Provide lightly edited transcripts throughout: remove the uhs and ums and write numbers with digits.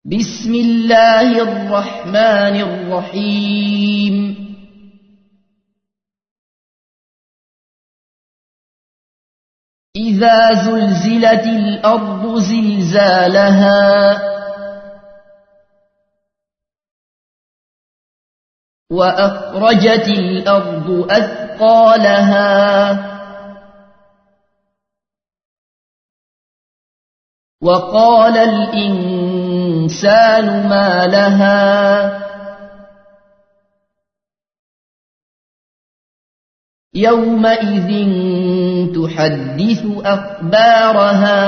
بسم الله الرحمن الرحيم إذا زلزلت الأرض زلزالها وأخرجت الأرض أثقالها وقال الإنسان ما لها يومئذ تحدث أخبارها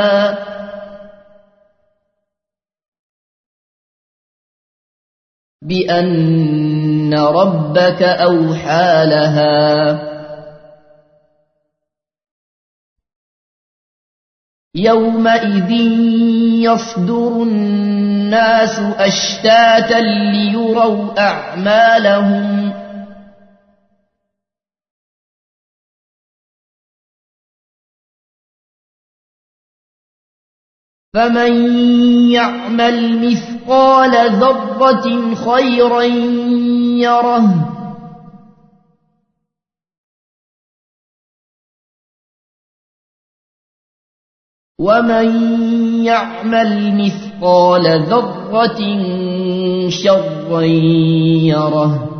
بأن ربك أوحى لها يومئذ يصدر الناس أشتاتا ليروا أعمالهم فمن يعمل مثقال ذرة خيرا يره ومن يعمل مثقال ذرة شرا يره